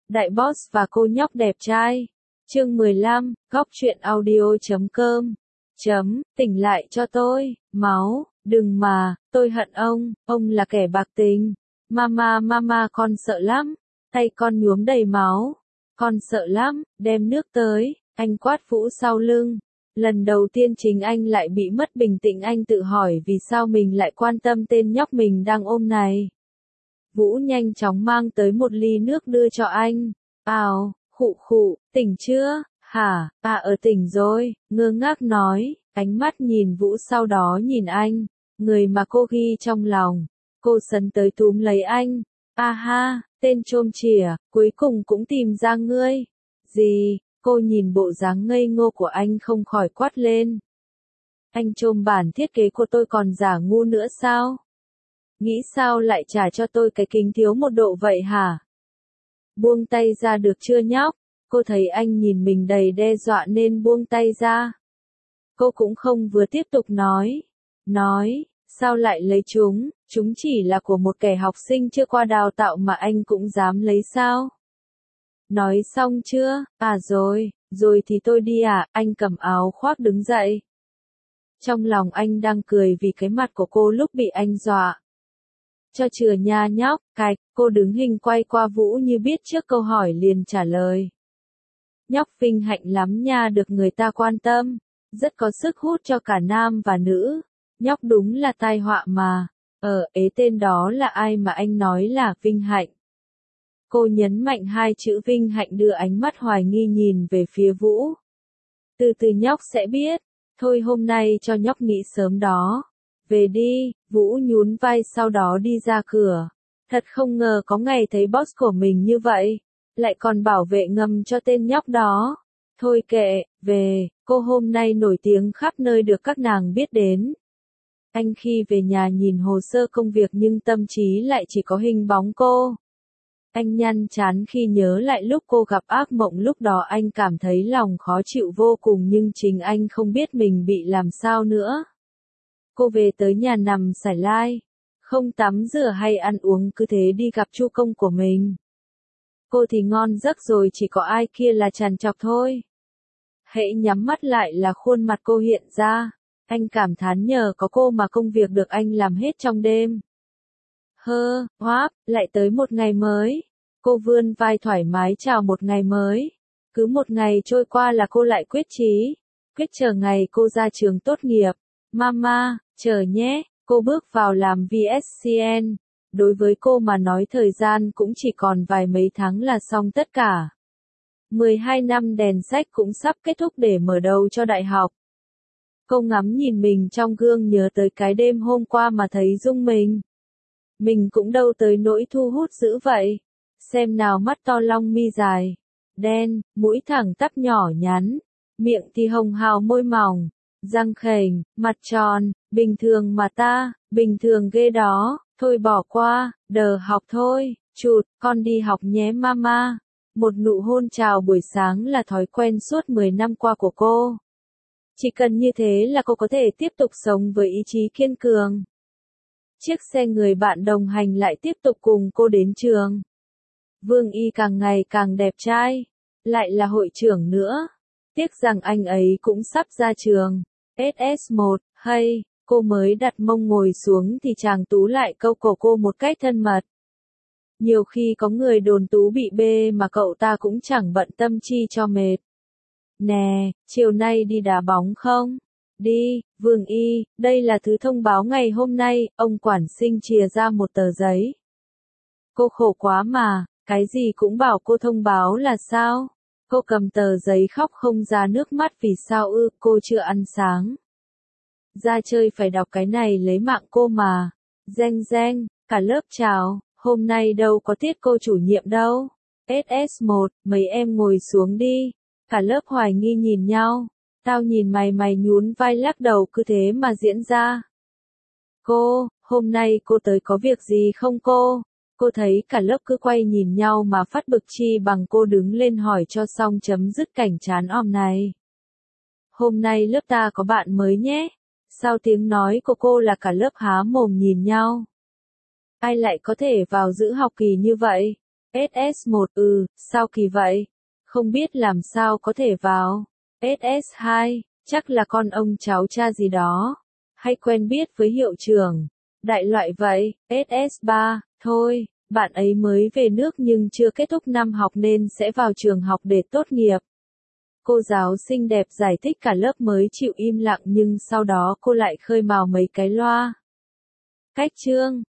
Đại Boss và cô nhóc đẹp trai. Chương 15, góc truyện audio.com. Tỉnh lại cho tôi, máu, đừng mà, tôi hận ông là kẻ bạc tình. Mama con sợ lắm, tay con nhuốm đầy máu. Con sợ lắm, đem nước tới, anh quát Vũ sau lưng. Lần đầu tiên chính anh lại bị mất bình tĩnh, anh tự hỏi vì sao mình lại quan tâm tên nhóc mình đang ôm này. Vũ nhanh chóng mang tới một ly nước đưa cho anh. Khụ, tỉnh chưa? Hả, tỉnh rồi, ngơ ngác nói, ánh mắt nhìn Vũ sau đó nhìn anh, người mà cô ghi trong lòng. Cô sấn tới túm lấy anh. Tên trôm chìa, cuối cùng cũng tìm ra ngươi. Gì? Cô nhìn bộ dáng ngây ngô của anh không khỏi quát lên. Anh trôm bản thiết kế của tôi còn giả ngu nữa sao? Nghĩ sao lại trả cho tôi cái kính thiếu một độ vậy hả? Buông tay ra được chưa nhóc? Cô thấy anh nhìn mình đầy đe dọa nên buông tay ra. Cô cũng không vừa tiếp tục nói, sao lại lấy chúng chỉ là của một kẻ học sinh chưa qua đào tạo mà anh cũng dám lấy sao? Nói xong chưa? Rồi thì tôi đi anh cầm áo khoác đứng dậy. Trong lòng anh đang cười vì cái mặt của cô lúc bị anh dọa. Cho chừa nha nhóc, cô đứng hình quay qua Vũ như biết trước câu hỏi liền trả lời. Nhóc vinh hạnh lắm nha, được người ta quan tâm, rất có sức hút cho cả nam và nữ. Nhóc đúng là tai họa mà. Tên đó là ai mà anh nói là Vinh Hạnh? Cô nhấn mạnh hai chữ Vinh Hạnh, đưa ánh mắt hoài nghi nhìn về phía Vũ. Từ từ nhóc sẽ biết, thôi hôm nay cho nhóc nghỉ sớm đó. Về đi, Vũ nhún vai sau đó đi ra cửa. Thật không ngờ có ngày thấy boss của mình như vậy, lại còn bảo vệ ngầm cho tên nhóc đó. Thôi kệ, về, cô hôm nay nổi tiếng khắp nơi được các nàng biết đến. Anh khi về nhà nhìn hồ sơ công việc nhưng tâm trí lại chỉ có hình bóng cô. Anh nhăn chán khi nhớ lại lúc cô gặp ác mộng, lúc đó anh cảm thấy lòng khó chịu vô cùng nhưng chính anh không biết mình bị làm sao nữa. Cô về tới nhà nằm sải lai, không tắm rửa hay ăn uống, cứ thế đi gặp chu công của mình. Cô thì ngon giấc rồi, chỉ có ai kia là trằn trọc thôi. Hễ nhắm mắt lại là khuôn mặt cô hiện ra. Anh cảm thán nhờ có cô mà công việc được anh làm hết trong đêm. Lại tới một ngày mới. Cô vươn vai thoải mái chào một ngày mới. Cứ một ngày trôi qua là cô lại quyết chờ ngày cô ra trường tốt nghiệp. Mama, chờ nhé, cô bước vào làm VSCN. Đối với cô mà nói thời gian cũng chỉ còn vài mấy tháng là xong tất cả. 12 năm đèn sách cũng sắp kết thúc để mở đầu cho đại học. Cô ngắm nhìn mình trong gương, nhớ tới cái đêm hôm qua mà thấy dung mình. Mình cũng đâu tới nỗi thu hút dữ vậy. Xem nào, mắt to long mi dài, đen, mũi thẳng tắp nhỏ nhắn, miệng thì hồng hào môi mỏng, răng khểnh, mặt tròn, bình thường mà ta, bình thường ghê đó, thôi bỏ qua, đờ học thôi, chụt, con đi học nhé mama. Một nụ hôn chào buổi sáng là thói quen suốt 10 năm qua của cô. Chỉ cần như thế là cô có thể tiếp tục sống với ý chí kiên cường. Chiếc xe người bạn đồng hành lại tiếp tục cùng cô đến trường. Vương Y càng ngày càng đẹp trai, lại là hội trưởng nữa. Tiếc rằng anh ấy cũng sắp ra trường. SS1, hay, cô mới đặt mông ngồi xuống thì chàng Tú lại câu cổ cô một cách thân mật. Nhiều khi có người đồn Tú bị bê mà cậu ta cũng chẳng bận tâm chi cho mệt. Nè, chiều nay đi đá bóng không? Đi, Vương Y, đây là thứ thông báo ngày hôm nay, ông quản sinh chìa ra một tờ giấy. Cô khổ quá mà, cái gì cũng bảo cô thông báo là sao? Cô cầm tờ giấy khóc không ra nước mắt. Vì sao ư? Cô chưa ăn sáng. Ra chơi phải đọc cái này lấy mạng cô mà. Reng, cả lớp chào, hôm nay đâu có tiết cô chủ nhiệm đâu. SS1, mấy em ngồi xuống đi. Cả lớp hoài nghi nhìn nhau. Tao nhìn mày nhún vai lắc đầu, cứ thế mà diễn ra. Cô, hôm nay cô tới có việc gì không cô? Cô thấy cả lớp cứ quay nhìn nhau mà phát bực, chi bằng cô đứng lên hỏi cho xong chấm dứt cảnh chán òm này. Hôm nay lớp ta có bạn mới nhé. Sau tiếng nói của cô là cả lớp há mồm nhìn nhau. Ai lại có thể vào giữ học kỳ như vậy? SS1 sao kỳ vậy? Không biết làm sao có thể vào. SS2, chắc là con ông cháu cha gì đó. Hay quen biết với hiệu trưởng. Đại loại vậy. SS3, thôi, bạn ấy mới về nước nhưng chưa kết thúc năm học nên sẽ vào trường học để tốt nghiệp. Cô giáo xinh đẹp giải thích cả lớp mới chịu im lặng nhưng sau đó cô lại khơi mào mấy cái loa. Cách chương